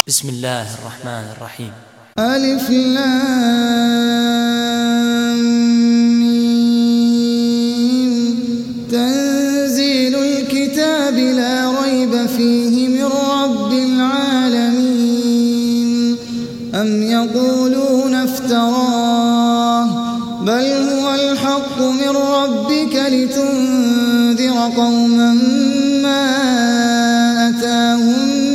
بسم الله الرحمن الرحيم. ألف لام ميم. تنزيل الكتاب لا ريب فيه من رب العالمين. أم يقولون افتراه بل هو الحق من ربك لتنذر قوما ما أتاهم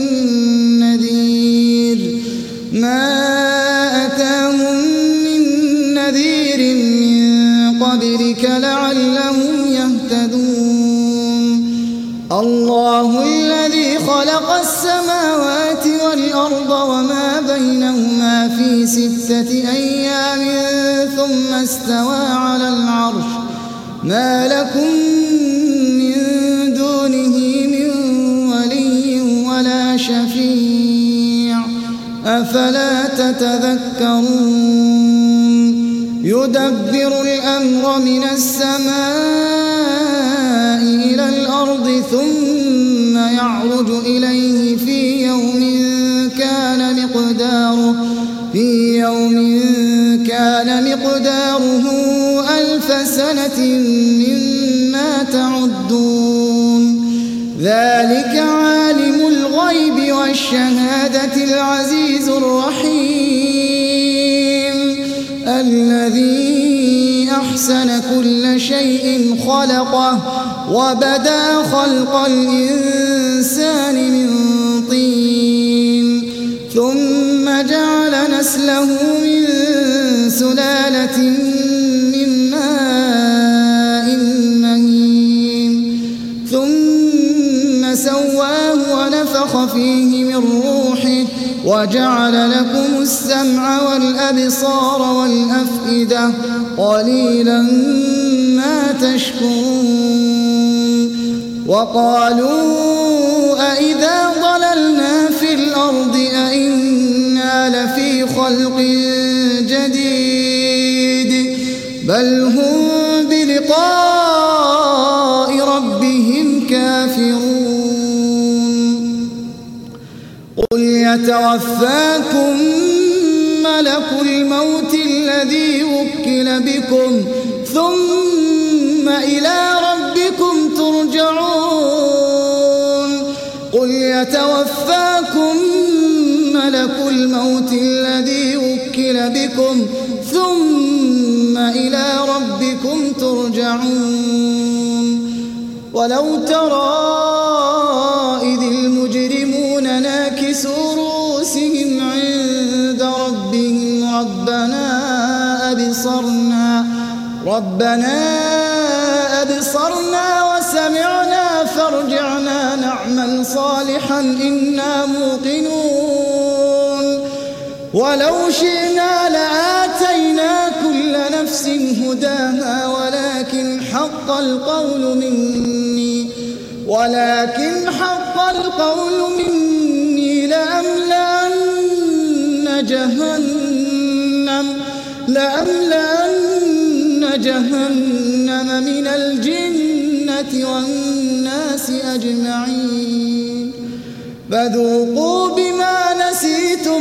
من نذير من قبلك لعلهم يهتدون. الله الذي خلق السماوات والأرض وما بينهما في 6 أيام ثم استوى على العرش. ما لكم من دونه من ولي ولا شفيع أفلا تتذكرون. يدبر الأمر من السماء إلى الأرض ثم يعرج إليه في يوم كان مقداره 1000 سنة مما تعدون. ذلك عالم الغيب والشهادة العزيز الرحيم الذي أحسن كل شيء خلقه وبدأ خلق الإنسان من طين ثم جعل نسله من سلالة من ماء مهين ثم سواه ونفخ فيه من روحه وجعل لكم السمع والأبصار والأفئدة قليلا ما تشكرون. وقالوا أإذا ضللنا في الأرض أإنا لفي خلق جديد بل هم بلقاء ربهم كافرون. قل يتوفاكم ملك الموت الذي وكل بكم ثم إلى ربكم ترجعون. قل يتوفاكم ملك الموت الذي وكل بكم ثم إلى ربكم ترجعون. ولو ترى إذ المجرمون ناكسوا رؤوسهم عند ربهم ربنا أبصرنا وسمعنا فارجعنا نعمل صالحا إنا موقنون. ولو شئنا لآتينا كل نفس هداها ولكن حق القول مني لأملأن جهنم من الجنة والناس أجمعين. فذوقوا بما نسيتم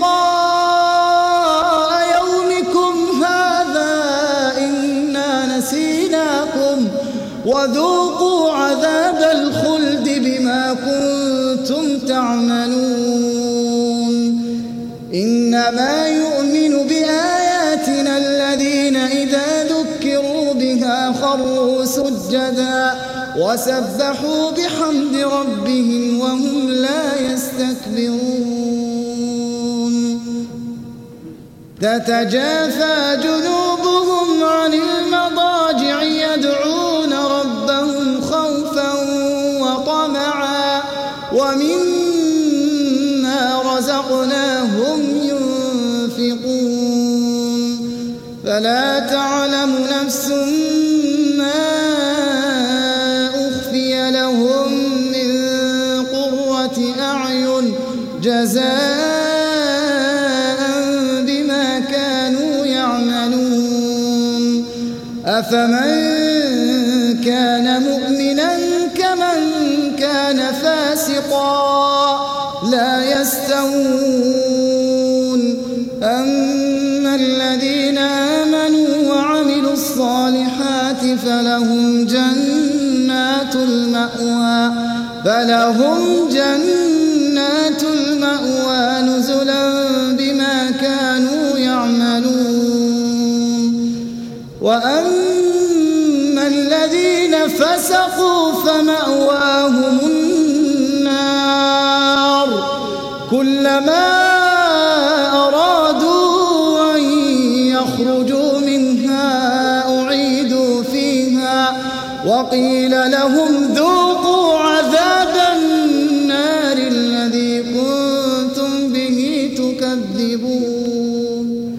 لقاء يومكم هذا إنا نسيناكم وذوقوا عذاب الخلد بما كنتم تعملون. إنما يؤمن بآياتنا الذين إذا ذكروا بها خروا سجدا وسبحوا بحمد ربهم وهم لا يستكبرون. تتجافى جنوبهم عن المضاجع يدعون ربهم خوفا وطمعا ومما رزقناهم ينفقون. فلا تعلم نفس ما أخفي لهم من قرة أعين جزاء بما كانوا يعملون. أفمن كان مؤمنا كمن كان فاسقا لا يستوون يستوون أما الذين آمنوا وعملوا الصالحات فلهم جنات المأوى نزلا بما كانوا يعملون وأما الذين فسقوا فمأواهم النار كلما أرادوا أن يخرجوا منها أعيدوا فيها وقيل لهم ذوقوا عذاب النار الذي كنتم به تكذبون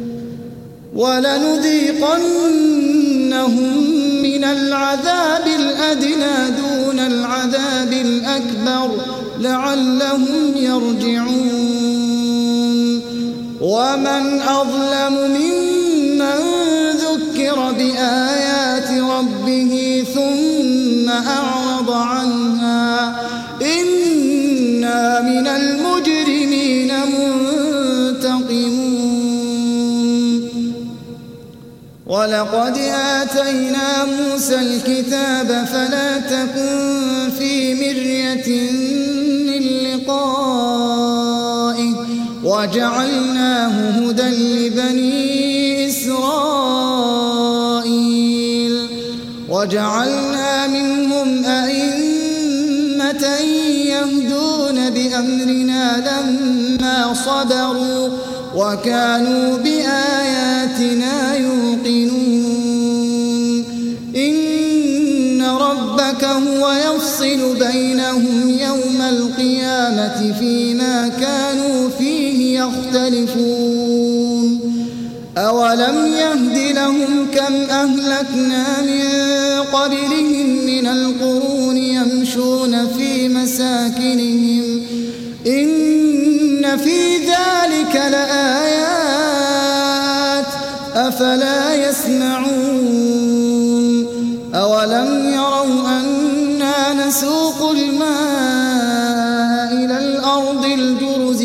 ولنذيقنهم من العذاب الأدنى دون العذاب الأكبر لعلهم يرجعون ومن أظلم ممن ذكر بآيات ربه ثم أعرض عنها إنا من المجرمين منتقمون ولقد آتينا موسى الكتاب فلا تكن في مرية من لقائه وجعلناه هدى لبني إسرائيل وجعلنا منهم أئمة يهدون بأمرنا لما صبروا وكانوا بآياتنا يوقنون إن ربك هو يفصل بينهم يوم القيامة فيما كانوا فيه يختلفون أولم يهد لهم كم أهلكنا من قبلهم من القرون يمشون في مساكنهم إن في ذلك لآيات أفلا يسمعون أولم يروا أنا نسوق الماء إلى الأرض الجرز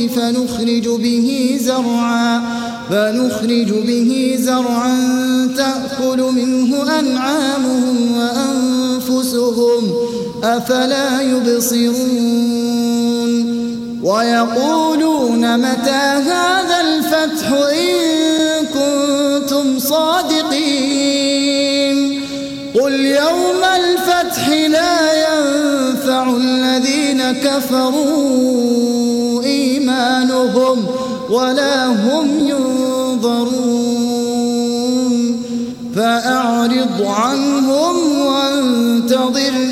فنخرج به زرعا تأكل منه أنعامهم وأنفسهم أفلا يبصرون ويقولون متى هذا الفتح إن كنتم صادقين قل يوم الفتح لا ينفع الذين كفروا إيمانهم ولا هم ينظرون فأعرض عنهم وانتظر